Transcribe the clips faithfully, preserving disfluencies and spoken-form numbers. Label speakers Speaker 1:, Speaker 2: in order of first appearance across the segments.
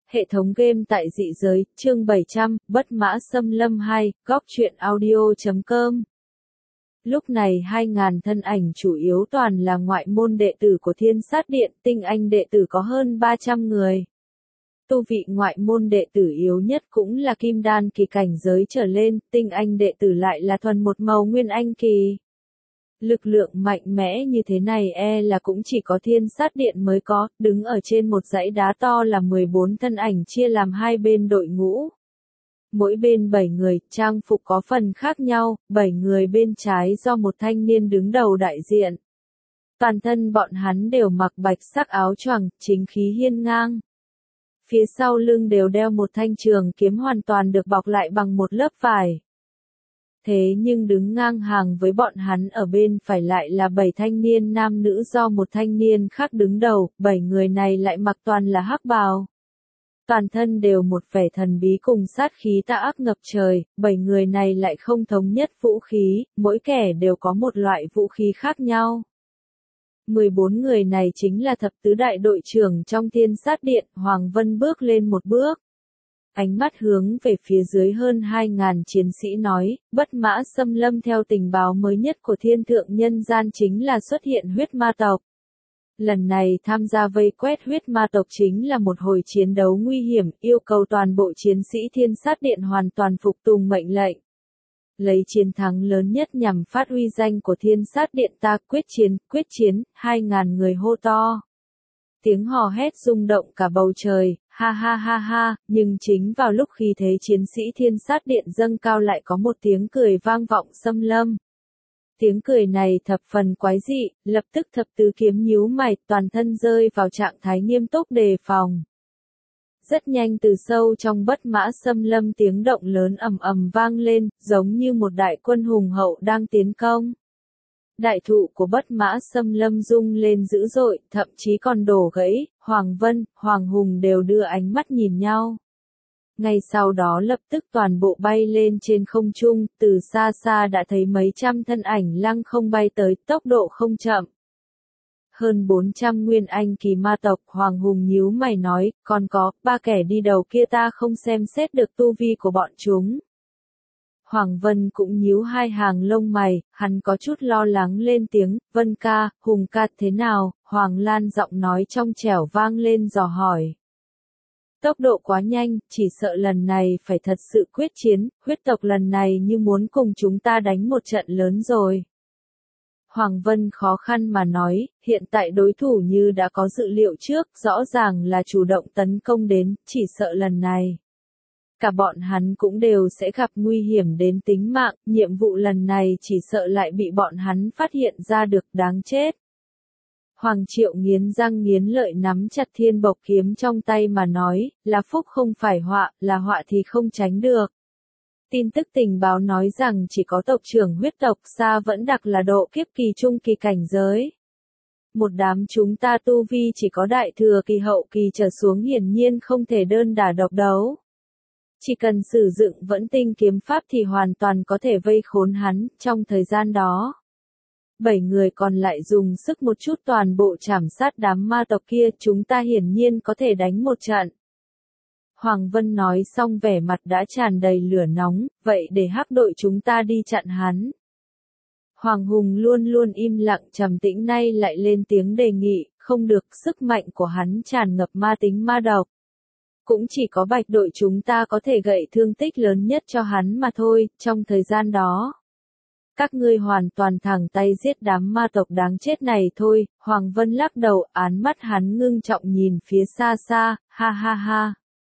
Speaker 1: Hệ thống game tại dị giới, chương bảy trăm, Bất Mã Xâm Lâm hai, góc truyện audio chấm com. Lúc này hai ngàn thân ảnh chủ yếu toàn là ngoại môn đệ tử của Thiên Sát Điện, tinh anh đệ tử có hơn ba trăm người. Tu vị ngoại môn đệ tử yếu nhất cũng là kim đan kỳ cảnh giới trở lên, tinh anh đệ tử lại là thuần một màu nguyên anh kỳ. Lực lượng mạnh mẽ như thế này e là cũng chỉ có Thiên Sát Điện mới có, đứng ở trên một dãy đá to là mười bốn thân ảnh chia làm hai bên đội ngũ. Mỗi bên bảy người, trang phục có phần khác nhau, bảy người bên trái do một thanh niên đứng đầu đại diện. Toàn thân bọn hắn đều mặc bạch sắc áo choàng, chính khí hiên ngang. Phía sau lưng đều đeo một thanh trường kiếm hoàn toàn được bọc lại bằng một lớp vải. Thế nhưng đứng ngang hàng với bọn hắn ở bên phải lại là bảy thanh niên nam nữ do một thanh niên khác đứng đầu, bảy người này lại mặc toàn là hắc bào. Toàn thân đều một vẻ thần bí cùng sát khí tà ác ngập trời, bảy người này lại không thống nhất vũ khí, mỗi kẻ đều có một loại vũ khí khác nhau. mười bốn người này chính là thập tứ đại đội trưởng trong Thiên Sát Điện, Hoàng Vân bước lên một bước. Ánh mắt hướng về phía dưới hơn hai ngàn chiến sĩ nói, Bất Mã Xâm Lâm theo tình báo mới nhất của Thiên Thượng Nhân Gian chính là xuất hiện huyết ma tộc. Lần này tham gia vây quét huyết ma tộc chính là một hồi chiến đấu nguy hiểm, yêu cầu toàn bộ chiến sĩ Thiên Sát Điện hoàn toàn phục tùng mệnh lệnh. Lấy chiến thắng lớn nhất nhằm phát huy danh của Thiên Sát Điện ta, quyết chiến, quyết chiến, hai ngàn người hô to. Tiếng hò hét rung động cả bầu trời, ha ha ha ha, nhưng chính vào lúc khí thế chiến sĩ Thiên Sát Điện dâng cao lại có một tiếng cười vang vọng xâm lâm. Tiếng cười này thập phần quái dị, lập tức thập tứ kiếm nhíu mày, toàn thân rơi vào trạng thái nghiêm túc đề phòng. Rất nhanh từ sâu trong Bất Mã Xâm Lâm tiếng động lớn ầm ầm vang lên, giống như một đại quân hùng hậu đang tiến công. Đại thụ của Bất Mã Xâm Lâm rung lên dữ dội, thậm chí còn đổ gãy, Hoàng Vân, Hoàng Hùng đều đưa ánh mắt nhìn nhau. Ngay sau đó lập tức toàn bộ bay lên trên không trung, từ xa xa đã thấy mấy trăm thân ảnh lăng không bay tới, tốc độ không chậm. Hơn bốn trăm nguyên anh kỳ ma tộc, Hoàng Hùng nhíu mày nói, còn có, ba kẻ đi đầu kia ta không xem xét được tu vi của bọn chúng. Hoàng Vân cũng nhíu hai hàng lông mày, hắn có chút lo lắng lên tiếng, Vân ca, Hùng ca thế nào, Hoàng Lan giọng nói trong trẻo vang lên dò hỏi. Tốc độ quá nhanh, chỉ sợ lần này phải thật sự quyết chiến, huyết tộc lần này như muốn cùng chúng ta đánh một trận lớn rồi. Hoàng Vân khó khăn mà nói, hiện tại đối thủ như đã có dự liệu trước, rõ ràng là chủ động tấn công đến, chỉ sợ lần này. Cả bọn hắn cũng đều sẽ gặp nguy hiểm đến tính mạng, nhiệm vụ lần này chỉ sợ lại bị bọn hắn phát hiện ra được, đáng chết. Hoàng Triệu nghiến răng nghiến lợi nắm chặt thiên bộc kiếm trong tay mà nói, là phúc không phải họa, là họa thì không tránh được. Tin tức tình báo nói rằng chỉ có tộc trưởng huyết tộc Sa vẫn đặc là độ kiếp kỳ trung kỳ cảnh giới. Một đám chúng ta tu vi chỉ có đại thừa kỳ hậu kỳ trở xuống hiển nhiên không thể đơn đả độc đấu. Chỉ cần sử dụng vẫn tinh kiếm pháp thì hoàn toàn có thể vây khốn hắn, trong thời gian đó. Bảy người còn lại dùng sức một chút toàn bộ trảm sát đám ma tộc kia, chúng ta hiển nhiên có thể đánh một trận. Hoàng Vân nói xong vẻ mặt đã tràn đầy lửa nóng, vậy để hắc đội chúng ta đi chặn hắn. Hoàng Hùng luôn luôn im lặng trầm tĩnh nay lại lên tiếng đề nghị, không được, sức mạnh của hắn tràn ngập ma tính ma độc. Cũng chỉ có bạch đội chúng ta có thể gậy thương tích lớn nhất cho hắn mà thôi, trong thời gian đó. Các ngươi hoàn toàn thẳng tay giết đám ma tộc đáng chết này thôi, Hoàng Vân lắc đầu, án mắt hắn ngưng trọng nhìn phía xa xa, ha ha ha.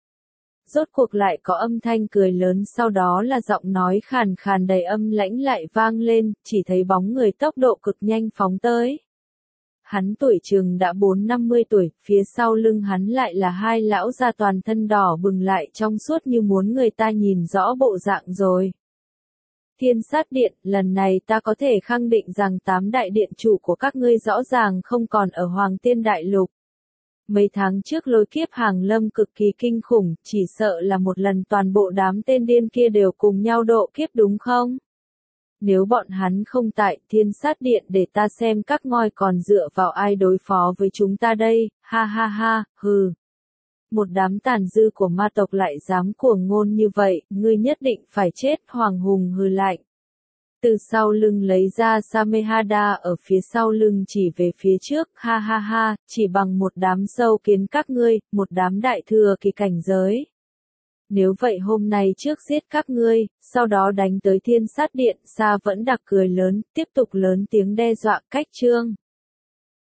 Speaker 1: Rốt cuộc lại có âm thanh cười lớn, sau đó là giọng nói khàn khàn đầy âm lãnh lại vang lên, chỉ thấy bóng người tốc độ cực nhanh phóng tới. Hắn tuổi chừng đã bốn năm mươi tuổi, phía sau lưng hắn lại là hai lão già toàn thân đỏ bừng lại trong suốt như muốn người ta nhìn rõ bộ dạng rồi. Thiên Sát Điện, lần này ta có thể khẳng định rằng tám đại điện chủ của các ngươi rõ ràng không còn ở Hoàng Tiên Đại Lục. Mấy tháng trước lôi kiếp hàng lâm cực kỳ kinh khủng, chỉ sợ là một lần toàn bộ đám tên điên kia đều cùng nhau độ kiếp đúng không? Nếu bọn hắn không tại Thiên Sát Điện để ta xem các ngôi còn dựa vào ai đối phó với chúng ta đây, ha ha ha, hừ. một đám tàn dư của ma tộc lại dám cuồng ngôn như vậy, ngươi nhất định phải chết. Hoàng Hùng hừ lạnh. Từ sau lưng lấy ra Samehada ở phía sau lưng chỉ về phía trước, ha ha ha, chỉ bằng một đám sâu kiến các ngươi, một đám đại thừa kỳ cảnh giới. Nếu vậy hôm nay trước giết các ngươi, sau đó đánh tới Thiên Sát Điện. Sa vẫn đặc cười lớn, tiếp tục lớn tiếng đe dọa. Cách chương